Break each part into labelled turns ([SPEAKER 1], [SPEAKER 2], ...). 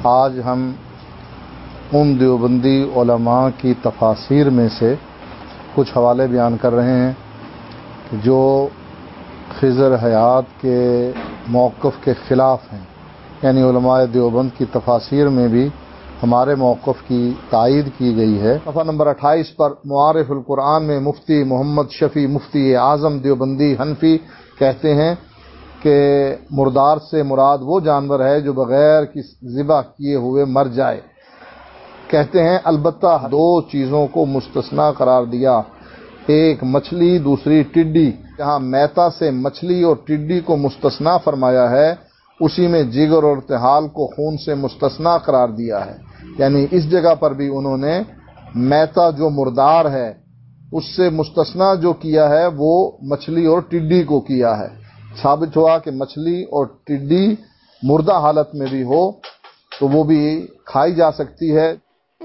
[SPEAKER 1] آج ہم ان دیوبندی علماء کی تفاسیر میں سے کچھ حوالے بیان کر رہے ہیں جو خضر حیات کے موقف کے خلاف ہیں، یعنی علماء دیوبند کی تفاسیر میں بھی ہمارے موقف کی تائید کی گئی ہے۔ صفحہ نمبر 28 پر معارف القرآن میں مفتی محمد شفیع مفتی اعظم دیوبندی حنفی کہتے ہیں کہ مردار سے مراد وہ جانور ہے جو بغیر کسی ذبح کیے ہوئے مر جائے۔ کہتے ہیں البتہ دو چیزوں کو مستثنا قرار دیا، ایک مچھلی دوسری ٹڈی۔ جہاں میتا سے مچھلی اور ٹڈی کو مستثنا فرمایا ہے اسی میں جگر اور تحال کو خون سے مستثنا قرار دیا ہے، یعنی اس جگہ پر بھی انہوں نے میتا جو مردار ہے اس سے مستثنا جو کیا ہے وہ مچھلی اور ٹڈی کو کیا ہے۔ ثابت ہوا کہ مچھلی اور ٹڈی مردہ حالت میں بھی ہو تو وہ بھی کھائی جا سکتی ہے۔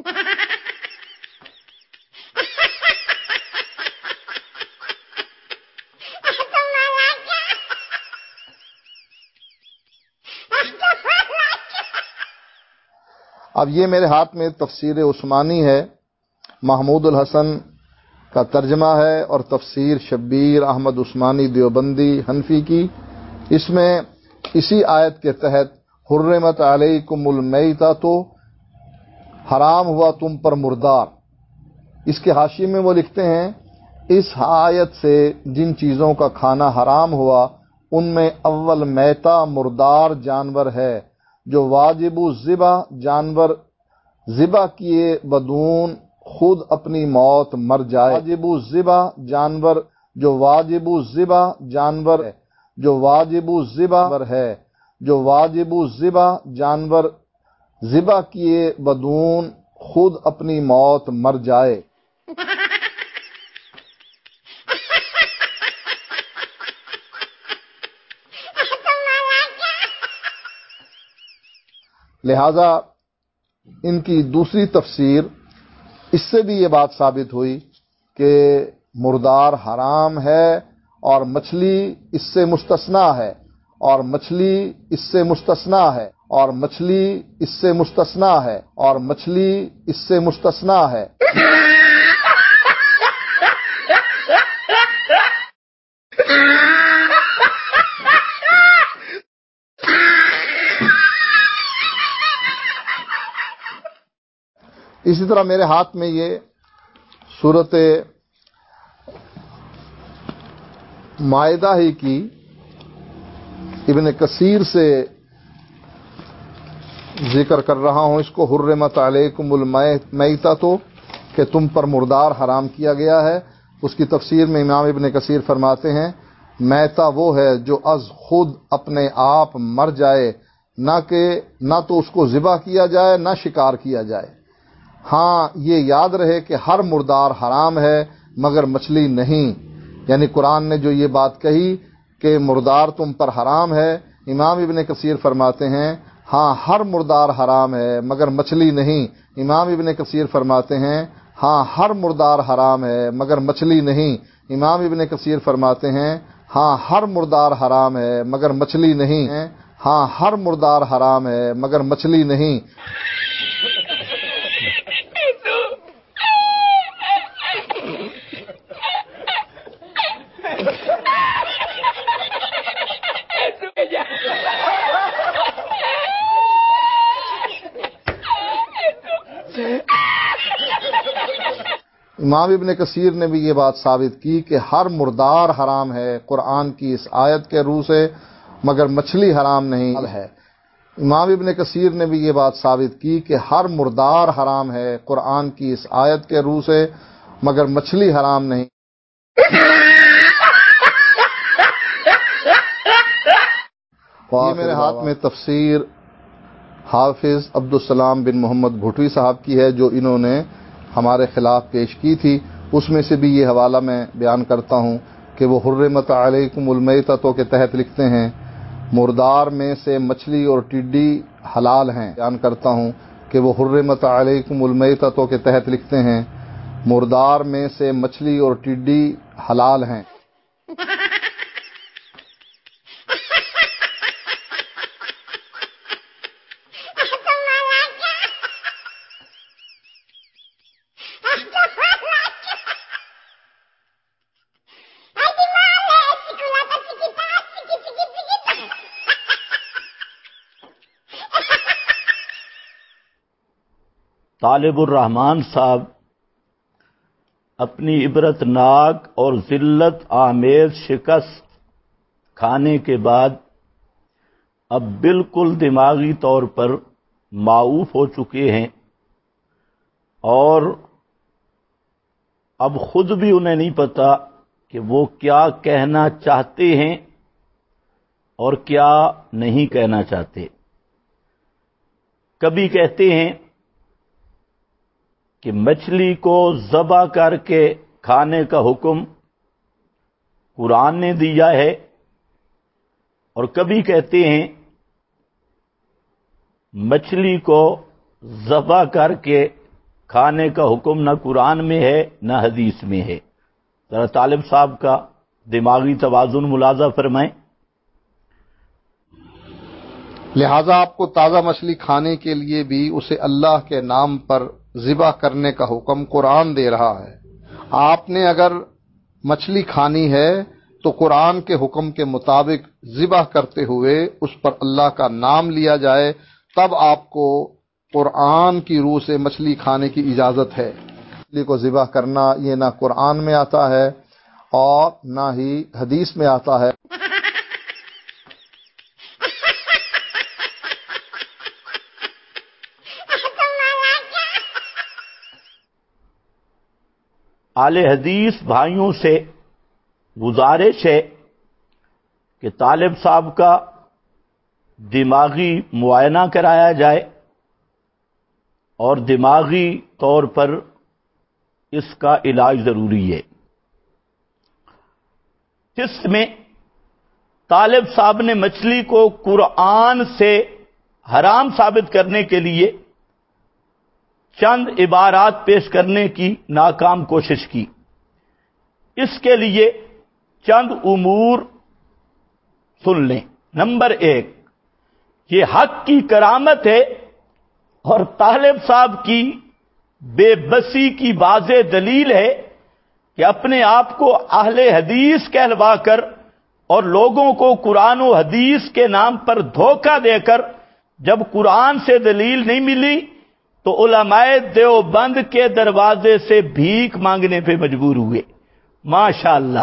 [SPEAKER 1] اب یہ میرے ہاتھ میں تفسیر عثمانی ہے، محمود الحسن کا ترجمہ ہے، اور تفسیر شبیر احمد عثمانی دیوبندی حنفی کی۔ اس میں اسی آیت کے تحت حرمت علیکم المیتۃ تو حرام ہوا تم پر مردار، اس کے حاشیے میں وہ لکھتے ہیں اس آیت سے جن چیزوں کا کھانا حرام ہوا ان میں اول میتا مردار جانور ہے جو واجب الذبح جانور ذبح کیے بدون خود اپنی موت مر جائے۔ واجب الذبح جانور جو واجب الذبح جانور جو واجب الذبح ہے جو واجب الذبح جانور ذبح کیے بدون خود اپنی موت مر جائے۔ لہذا ان کی دوسری تفسیر اس سے بھی یہ بات ثابت ہوئی کہ مردار حرام ہے اور مچھلی اس سے مستثنا ہے، اور مچھلی اس سے مستثنا ہے، اور مچھلی اس سے مستثنا ہے، اور مچھلی اس سے مستثنا ہے۔ اسی طرح میرے ہاتھ میں یہ سورۃ مائدہ ہی کی ابن کثیر سے ذکر کر رہا ہوں، اس کو حرمت علیکم المیتۃ تو کہ تم پر مردار حرام کیا گیا ہے۔ اس کی تفسیر میں امام ابن کثیر فرماتے ہیں میتا وہ ہے جو از خود اپنے آپ مر جائے، نہ تو اس کو ذبح کیا جائے نہ شکار کیا جائے۔ ہاں یہ یاد رہے کہ ہر مردار حرام ہے مگر مچھلی نہیں، یعنی قرآن نے جو یہ بات کہی کہ مردار تم پر حرام ہے، امام ابن کثیر فرماتے ہیں ہاں ہر مردار حرام ہے مگر مچھلی نہیں۔ امام ابن کثیر فرماتے ہیں ہاں ہر مردار حرام ہے مگر مچھلی نہیں۔ امام ابن کثیر فرماتے ہیں ہاں ہر مردار حرام ہے مگر مچھلی نہیں، ہاں ہر مردار حرام ہے مگر مچھلی نہیں۔ امام ابن کثیر نے بھی یہ بات ثابت کی کہ ہر مردار حرام ہے قرآن کی اس آیت کے روح سے مگر مچھلی حرام نہیں ہے۔ امام ابن کثیر نے بھی یہ بات ثابت کی کہ ہر مردار حرام ہے قرآن کی اس آیت کے روح سے مگر مچھلی حرام نہیں۔ یہ میرے ہاتھ میں تفسیر حافظ عبدالسلام بن محمد بھٹوی صاحب کی ہے جو انہوں نے ہمارے خلاف پیش کی تھی، اس میں سے بھی یہ حوالہ میں بیان کرتا ہوں کہ وہ حرمت علیکم المیتۃ کے تحت لکھتے ہیں مردار میں سے مچھلی اور ٹڈی حلال ہیں۔ بیان کرتا ہوں کہ وہ حرمت علیکم المیتۃ کے تحت لکھتے ہیں مردار میں سے مچھلی اور ٹڈی حلال ہیں۔
[SPEAKER 2] طالب الرحمان صاحب اپنی عبرتناک اور ذلت آمیز شکست کھانے کے بعد اب بالکل دماغی طور پر معاوف ہو چکے ہیں، اور اب خود بھی انہیں نہیں پتا کہ وہ کیا کہنا چاہتے ہیں اور کیا نہیں کہنا چاہتے۔ کبھی کہتے ہیں کہ مچھلی کو ذبح کر کے کھانے کا حکم قرآن نے دیا ہے، اور کبھی کہتے ہیں مچھلی کو ذبح کر کے کھانے کا حکم نہ قرآن میں ہے نہ حدیث میں ہے۔ ذرا طالب صاحب کا دماغی توازن ملاحظہ فرمائیں۔
[SPEAKER 1] لہذا آپ کو تازہ مچھلی کھانے کے لیے بھی اسے اللہ کے نام پر ذبح کرنے کا حکم قرآن دے رہا ہے۔ آپ نے اگر مچھلی کھانی ہے تو قرآن کے حکم کے مطابق ذبح کرتے ہوئے اس پر اللہ کا نام لیا جائے، تب آپ کو قرآن کی روح سے مچھلی کھانے کی اجازت ہے۔ مچھلی کو ذبح کرنا یہ نہ قرآن میں آتا ہے اور نہ ہی حدیث میں آتا ہے۔
[SPEAKER 2] اہل حدیث بھائیوں سے گزارش ہے کہ طالب صاحب کا دماغی معائنہ کرایا جائے اور دماغی طور پر اس کا علاج ضروری ہے۔ جس میں طالب صاحب نے مچھلی کو قرآن سے حرام ثابت کرنے کے لیے چند عبارات پیش کرنے کی ناکام کوشش کی۔ اس کے لیے چند امور سن لیں۔ نمبر 1، یہ حق کی کرامت ہے اور طالب صاحب کی بے بسی کی واضح دلیل ہے کہ اپنے آپ کو اہل حدیث کہلوا کر اور لوگوں کو قرآن و حدیث کے نام پر دھوکہ دے کر جب قرآن سے دلیل نہیں ملی تو علماء دیوبند کے دروازے سے بھیک مانگنے پہ مجبور ہوئے۔ ماشاءاللہ۔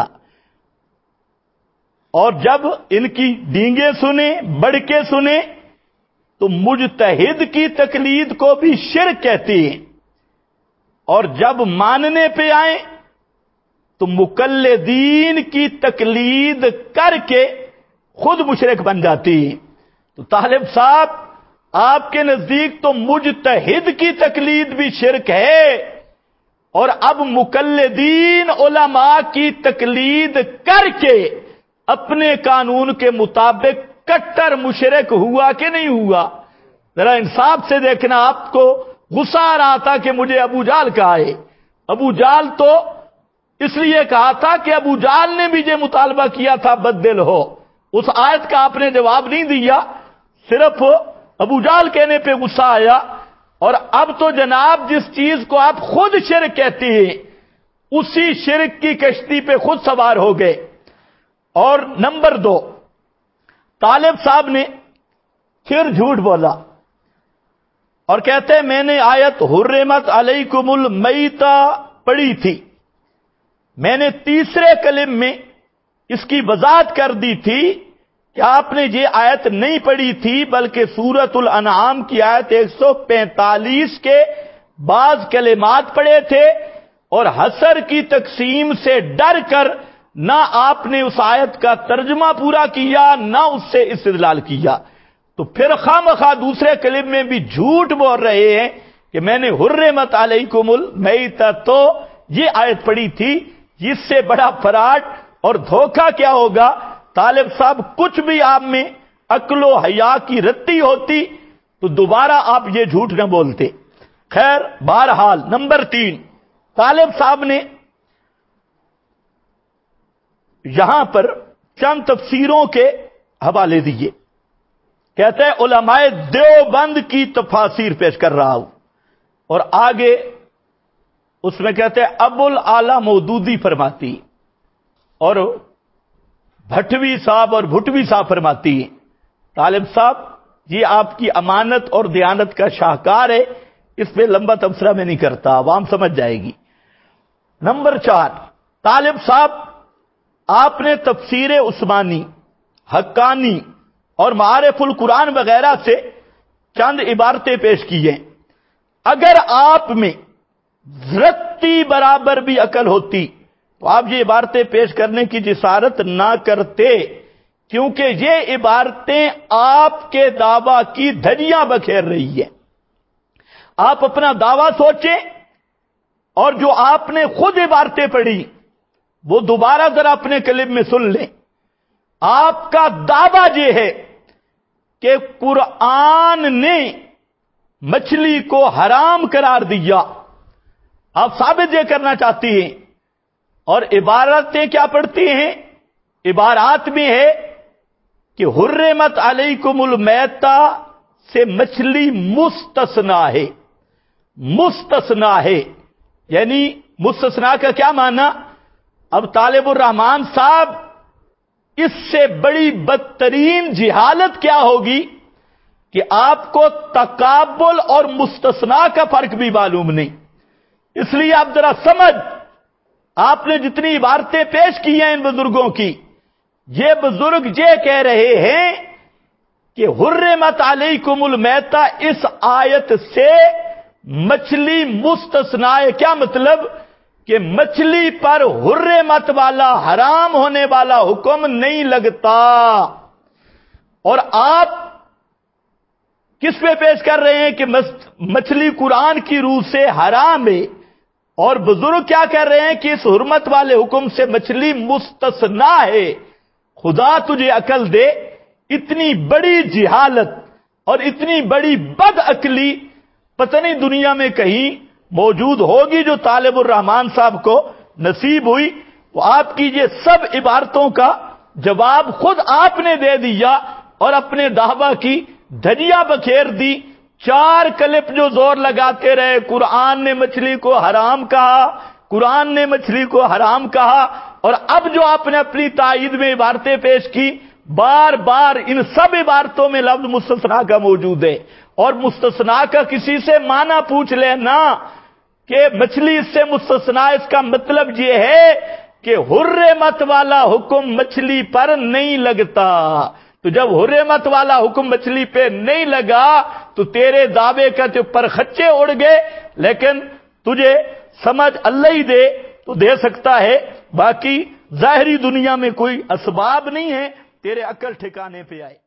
[SPEAKER 2] اور جب ان کی ڈینگیں سنیں، بڑکے سنیں، تو مجتہد کی تقلید کو بھی شرک کہتی ہیں، اور جب ماننے پہ آئیں تو مقلدین کی تقلید کر کے خود مشرک بن جاتی ہیں۔ تو طالب صاحب، آپ کے نزدیک تو مجتہد کی تقلید بھی شرک ہے، اور اب مقلدین علماء کی تقلید کر کے اپنے قانون کے مطابق کٹر مشرک ہوا کہ نہیں ہوا؟ ذرا انصاف سے دیکھنا۔ آپ کو غصہ آ رہا تھا کہ مجھے ابو جہل کہا ہے۔ ابو جہل تو اس لیے کہا تھا کہ ابو جہل نے بھی یہ مطالبہ کیا تھا بدل ہو۔ اس آیت کا آپ نے جواب نہیں دیا، صرف ابو جہل کہنے پہ غصہ آیا، اور اب تو جناب جس چیز کو آپ خود شرک کہتے ہیں اسی شرک کی کشتی پہ خود سوار ہو گئے۔ اور نمبر 2، طالب صاحب نے پھر جھوٹ بولا اور کہتے ہیں میں نے آیت حرمت علیکم المیتہ پڑھی تھی۔ میں نے تیسرے کلم میں اس کی وضاحت کر دی تھی کہ آپ نے یہ آیت نہیں پڑھی تھی، بلکہ سورۃ الانعام کی آیت 145 کے بعض کلمات پڑھے تھے، اور حسر کی تقسیم سے ڈر کر نہ آپ نے اس آیت کا ترجمہ پورا کیا نہ اس سے استدلال کیا۔ تو پھر خواہ دوسرے کلم میں بھی جھوٹ بول رہے ہیں کہ میں نے حرمت علیکم المیتہ تو یہ آیت پڑھی تھی۔ اس سے بڑا فراڈ اور دھوکہ کیا ہوگا؟ طالب صاحب، کچھ بھی آپ میں عقل و حیا کی رتی ہوتی تو دوبارہ آپ یہ جھوٹ نہ بولتے۔ خیر، بہرحال نمبر 3، طالب صاحب نے یہاں پر چند تفسیروں کے حوالے دیے۔ کہتے ہیں علماء دیوبند کی تفاسیر پیش کر رہا ہوں، اور آگے اس میں کہتے ہیں ابو الاعلی مودودی فرماتی، اور بھٹوی صاحب اور بھٹوی صاحب فرماتی ہیں۔ طالب صاحب، یہ آپ کی امانت اور دیانت کا شاہکار ہے اس پہ لمبا تبصرہ میں نہیں کرتا، عوام سمجھ جائے گی۔ نمبر 4، طالب صاحب آپ نے تفسیر عثمانی، حقانی اور معارف القرآن وغیرہ سے چند عبارتیں پیش کی ہیں۔ اگر آپ میں رتی برابر بھی عقل ہوتی تو آپ یہ عبارتیں پیش کرنے کی جسارت نہ کرتے، کیونکہ یہ عبارتیں آپ کے دعویٰ کی دھجیاں بکھیر رہی ہیں۔ آپ اپنا دعویٰ سوچیں اور جو آپ نے خود عبارتیں پڑھی وہ دوبارہ ذرا اپنے کلب میں سن لیں۔ آپ کا دعویٰ یہ ہے کہ قرآن نے مچھلی کو حرام قرار دیا، آپ ثابت یہ کرنا چاہتی ہیں، اور عبارتیں کیا پڑھتی ہیں؟ عبارات میں ہے کہ حرمت علیکم المیتہ سے مچھلی مستثنا ہے، مستثنا ہے، یعنی مستثنا کا کیا معنی؟ اب طالب الرحمان صاحب اس سے بڑی بدترین جہالت کیا ہوگی کہ آپ کو تقابل اور مستثنا کا فرق بھی معلوم نہیں۔ اس لیے آپ ذرا سمجھ، آپ نے جتنی عبارتیں پیش کی ہیں ان بزرگوں کی، یہ بزرگ یہ کہہ رہے ہیں کہ حرمت علیکم المیتہ اس آیت سے مچھلی مستثنا ہے۔ کیا مطلب؟ کہ مچھلی پر حرمت والا، حرام ہونے والا حکم نہیں لگتا۔ اور آپ کس پہ پیش کر رہے ہیں کہ مچھلی قرآن کی روح سے حرام ہے، اور بزرگ کیا کہہ رہے ہیں کہ اس حرمت والے حکم سے مچھلی مستثنا ہے۔ خدا تجھے عقل دے، اتنی بڑی جہالت اور اتنی بڑی بد عقلی پتہ نہیں دنیا میں کہیں موجود ہوگی جو طالب الرحمان صاحب کو نصیب ہوئی۔ وہ آپ کی یہ سب عبارتوں کا جواب خود آپ نے دے دیا اور اپنے دعویٰ کی دھجیاں بکھیر دی۔ 4 کلپ جو زور لگاتے رہے، قرآن نے مچھلی کو حرام کہا، قرآن نے مچھلی کو حرام کہا، اور اب جو آپ نے اپنی تائید میں عبارتیں پیش کی، بار بار ان سب عبارتوں میں لفظ مستثنا کا موجود ہے، اور مستثنا کا کسی سے معنی پوچھ لینا کہ مچھلی اس سے مستثنا، اس کا مطلب یہ ہے کہ حرمت والا حکم مچھلی پر نہیں لگتا۔ تو جب حرمت والا حکم مچھلی پہ نہیں لگا تو تیرے دعوے کا تو پر خچے اڑ گئے، لیکن تجھے سمجھ اللہ ہی دے تو دے سکتا ہے، باقی ظاہری دنیا میں کوئی اسباب نہیں ہے تیرے عقل ٹھکانے پہ آئے۔